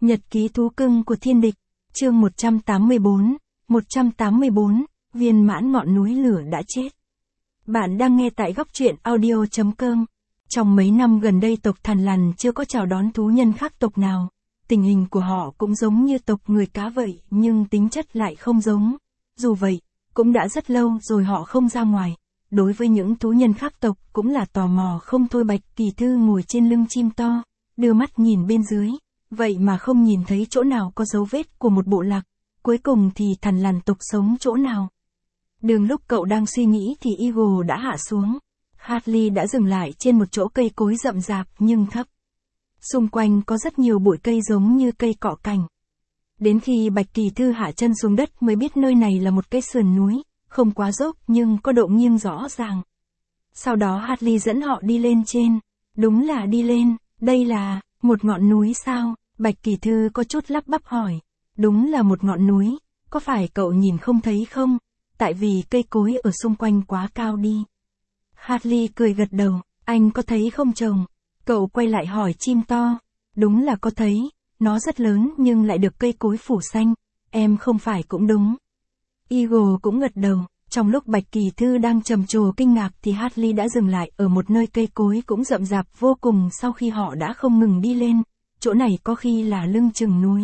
Nhật ký thú cưng của thiên địch, chương 184, viên mãn ngọn núi lửa đã chết. Bạn đang nghe tại góc truyện audio.com. Trong mấy năm gần đây tộc Thằn Lằn chưa có chào đón thú nhân khác tộc nào. Tình hình của họ cũng giống như tộc người cá vậy, nhưng tính chất lại không giống. Dù vậy, cũng đã rất lâu rồi họ không ra ngoài. Đối với những thú nhân khác tộc cũng là tò mò không thôi. Bạch Kỳ Thư ngồi trên lưng chim to, đưa mắt nhìn bên dưới. Vậy mà không nhìn thấy chỗ nào có dấu vết của một bộ lạc. Cuối cùng thì Thằn Lằn tộc sống chỗ nào? Đường lúc cậu đang suy nghĩ thì Eagle đã hạ xuống. Hartley đã dừng lại trên một chỗ cây cối rậm rạp nhưng thấp. Xung quanh có rất nhiều bụi cây giống như cây cọ cành. Đến khi Bạch Kỳ Thư hạ chân xuống đất mới biết nơi này là một cái sườn núi, không quá dốc nhưng có độ nghiêng rõ ràng. Sau đó Hartley dẫn họ đi lên trên. Đúng là đi lên, đây là một ngọn núi sao? Bạch Kỳ Thư có chút lắp bắp hỏi. Đúng là một ngọn núi, có phải cậu nhìn không thấy không? Tại vì cây cối ở xung quanh quá cao đi. Hartley cười gật đầu, anh có thấy không chồng? Cậu quay lại hỏi chim to. Đúng là có thấy, nó rất lớn nhưng lại được cây cối phủ xanh, em không phải cũng đúng. Eagle cũng gật đầu. Trong lúc Bạch Kỳ Thư đang trầm trồ kinh ngạc thì Hartley đã dừng lại ở một nơi cây cối cũng rậm rạp vô cùng. Sau khi họ đã không ngừng đi lên, chỗ này có khi là lưng chừng núi.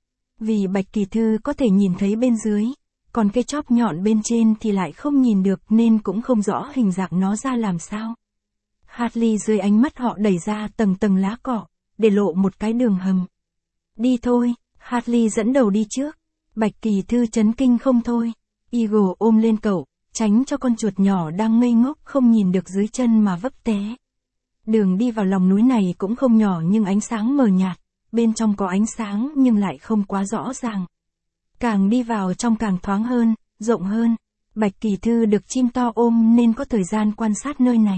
Vì Bạch Kỳ Thư có thể nhìn thấy bên dưới, còn cây chóp nhọn bên trên thì lại không nhìn được nên cũng không rõ hình dạng nó ra làm sao. Hartley dưới ánh mắt họ đẩy ra tầng tầng lá cỏ, để lộ một cái đường hầm. Đi thôi, Hartley dẫn đầu đi trước. Bạch Kỳ Thư chấn kinh không thôi. Eagle ôm lên cậu, tránh cho con chuột nhỏ đang ngây ngốc không nhìn được dưới chân mà vấp té. Đường đi vào lòng núi này cũng không nhỏ nhưng ánh sáng mờ nhạt, bên trong có ánh sáng nhưng lại không quá rõ ràng. Càng đi vào trong càng thoáng hơn, rộng hơn. Bạch Kỳ Thư được chim to ôm nên có thời gian quan sát nơi này.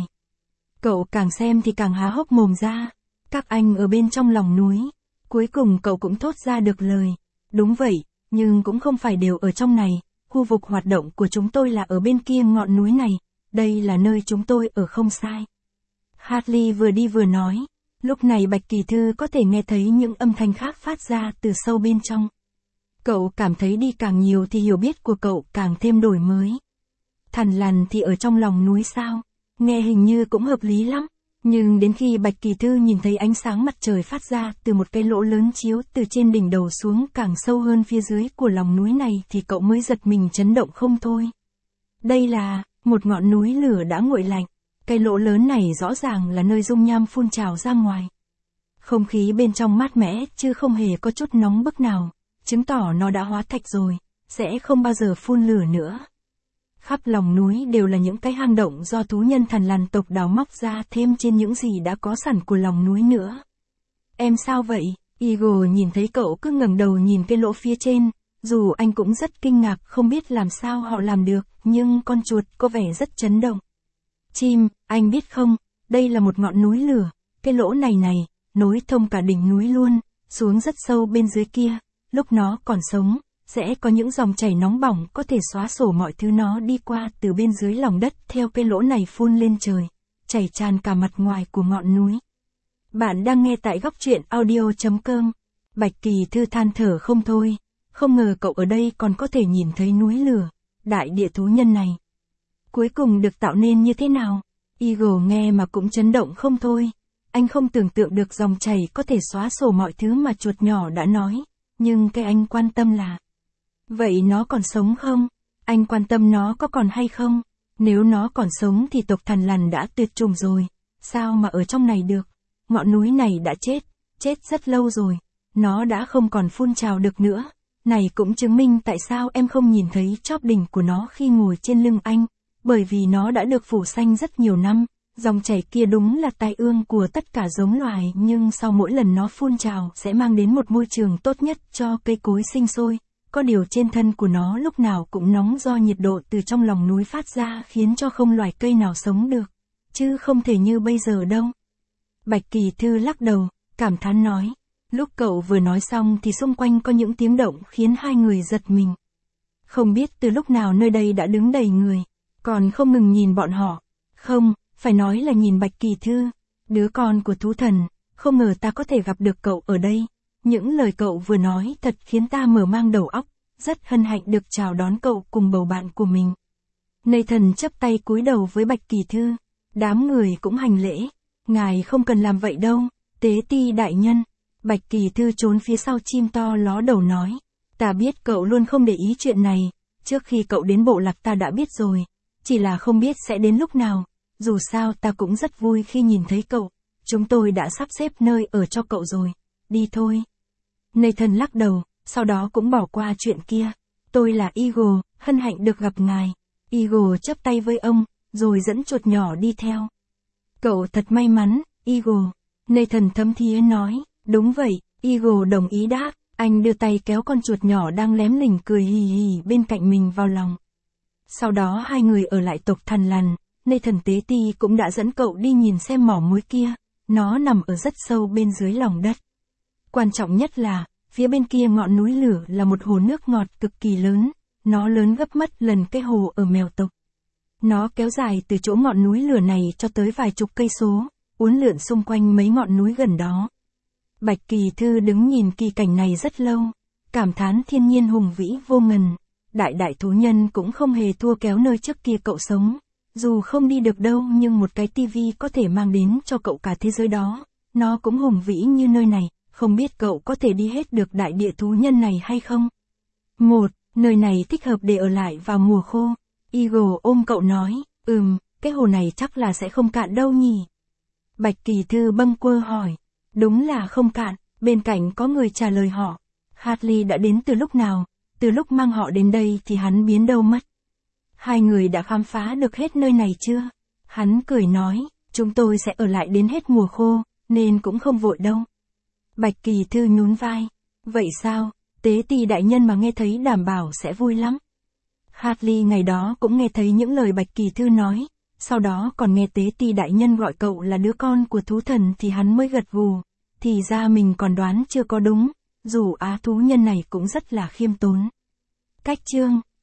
Cậu càng xem thì càng há hốc mồm ra. Các anh ở bên trong lòng núi. Cuối cùng cậu cũng thốt ra được lời. Đúng vậy, nhưng cũng không phải đều ở trong này. Khu vực hoạt động của chúng tôi là ở bên kia ngọn núi này. Đây là nơi chúng tôi ở không sai. Hartley vừa đi vừa nói. Lúc này Bạch Kỳ Thư có thể nghe thấy những âm thanh khác phát ra từ sâu bên trong. Cậu cảm thấy đi càng nhiều thì hiểu biết của cậu càng thêm đổi mới. Thằn Lằn thì ở trong lòng núi sao? Nghe hình như cũng hợp lý lắm. Nhưng đến khi Bạch Kỳ Thư nhìn thấy ánh sáng mặt trời phát ra từ một cái lỗ lớn chiếu từ trên đỉnh đầu xuống càng sâu hơn phía dưới của lòng núi này thì cậu mới giật mình chấn động không thôi. Đây là một ngọn núi lửa đã nguội lạnh. Cái lỗ lớn này rõ ràng là nơi dung nham phun trào ra ngoài. Không khí bên trong mát mẻ chứ không hề có chút nóng bức nào, chứng tỏ nó đã hóa thạch rồi, sẽ không bao giờ phun lửa nữa. Khắp lòng núi đều là những cái hang động do thú nhân Thằn Lằn tộc đào móc ra thêm trên những gì đã có sẵn của lòng núi nữa. Em sao vậy? Eagle nhìn thấy cậu cứ ngẩng đầu nhìn cái lỗ phía trên, dù anh cũng rất kinh ngạc không biết làm sao họ làm được, nhưng con chuột có vẻ rất chấn động. Chim, anh biết không, đây là một ngọn núi lửa, cái lỗ này nối thông cả đỉnh núi luôn, xuống rất sâu bên dưới kia, lúc nó còn sống, sẽ có những dòng chảy nóng bỏng có thể xóa sổ mọi thứ nó đi qua từ bên dưới lòng đất theo cái lỗ này phun lên trời, chảy tràn cả mặt ngoài của ngọn núi. Bạn đang nghe tại góc truyện audio.com. Bạch Kỳ Thư than thở không thôi, không ngờ cậu ở đây còn có thể nhìn thấy núi lửa, đại địa thú nhân này. Cuối cùng được tạo nên như thế nào? Eagle nghe mà cũng chấn động không thôi. Anh không tưởng tượng được dòng chảy có thể xóa sổ mọi thứ mà chuột nhỏ đã nói. Nhưng cái anh quan tâm là, vậy nó còn sống không? Anh quan tâm nó có còn hay không? Nếu nó còn sống thì tộc Thằn Lằn đã tuyệt chủng rồi. Sao mà ở trong này được? Ngọn núi này đã chết rất lâu rồi. Nó đã không còn phun trào được nữa. Này cũng chứng minh tại sao em không nhìn thấy chóp đỉnh của nó khi ngồi trên lưng anh. Bởi vì nó đã được phủ xanh rất nhiều năm. Dòng chảy kia đúng là tai ương của tất cả giống loài, nhưng sau mỗi lần nó phun trào sẽ mang đến một môi trường tốt nhất cho cây cối sinh sôi. Có điều trên thân của nó lúc nào cũng nóng do nhiệt độ từ trong lòng núi phát ra khiến cho không loài cây nào sống được. Chứ không thể như bây giờ đâu. Bạch Kỳ Thư lắc đầu, cảm thán nói. Lúc cậu vừa nói xong thì xung quanh có những tiếng động khiến hai người giật mình. Không biết từ lúc nào nơi đây đã đứng đầy người, còn không ngừng nhìn bọn họ. Không, phải nói là nhìn Bạch Kỳ Thư, đứa con của thú thần, không ngờ ta có thể gặp được cậu ở đây. Những lời cậu vừa nói thật khiến ta mở mang đầu óc, rất hân hạnh được chào đón cậu cùng bầu bạn của mình. Nathan chắp tay cúi đầu với Bạch Kỳ Thư. Đám người cũng hành lễ. Ngài không cần làm vậy đâu, Tế Ti đại nhân. Bạch Kỳ Thư trốn phía sau chim to ló đầu nói. Ta biết cậu luôn không để ý chuyện này, trước khi cậu đến bộ lạc ta đã biết rồi, chỉ là không biết sẽ đến lúc nào, dù sao ta cũng rất vui khi nhìn thấy cậu, chúng tôi đã sắp xếp nơi ở cho cậu rồi, đi thôi. Nathan lắc đầu, sau đó cũng bỏ qua chuyện kia. Tôi là Eagle, hân hạnh được gặp ngài. Eagle chắp tay với ông, rồi dẫn chuột nhỏ đi theo. Cậu thật may mắn, Eagle. Nathan thấm thía nói, đúng vậy, Eagle đồng ý đáp. Anh đưa tay kéo con chuột nhỏ đang lém lỉnh cười hì hì bên cạnh mình vào lòng. Sau đó hai người ở lại tộc Thằn Lằn, Nathan Tế Ti cũng đã dẫn cậu đi nhìn xem mỏ muối kia, nó nằm ở rất sâu bên dưới lòng đất. Quan trọng nhất là, phía bên kia ngọn núi lửa là một hồ nước ngọt cực kỳ lớn, nó lớn gấp mất lần cái hồ ở mèo tộc. Nó kéo dài từ chỗ ngọn núi lửa này cho tới vài chục cây số, uốn lượn xung quanh mấy ngọn núi gần đó. Bạch Kỳ Thư đứng nhìn kỳ cảnh này rất lâu, cảm thán thiên nhiên hùng vĩ vô ngần. Đại thú nhân cũng không hề thua kéo nơi trước kia cậu sống. Dù không đi được đâu nhưng một cái tivi có thể mang đến cho cậu cả thế giới đó. Nó cũng hùng vĩ như nơi này, không biết cậu có thể đi hết được đại địa thú nhân này hay không? Nơi này thích hợp để ở lại vào mùa khô. Eagle ôm cậu nói, cái hồ này chắc là sẽ không cạn đâu nhỉ? Bạch Kỳ Thư bâng quơ hỏi. Đúng là không cạn, bên cạnh có người trả lời họ. Hartley đã đến từ lúc nào, từ lúc mang họ đến đây thì hắn biến đâu mất. Hai người đã khám phá được hết nơi này chưa? Hắn cười nói, chúng tôi sẽ ở lại đến hết mùa khô, nên cũng không vội đâu. Bạch Kỳ Thư nhún vai. Vậy sao, Tế Ti đại nhân mà nghe thấy đảm bảo sẽ vui lắm. Hartley ngày đó cũng nghe thấy những lời Bạch Kỳ Thư nói, sau đó còn nghe Tế Ti đại nhân gọi cậu là đứa con của thú thần thì hắn mới gật gù. Thì ra mình còn đoán chưa có đúng, dù thú nhân này cũng rất là khiêm tốn. Cách chương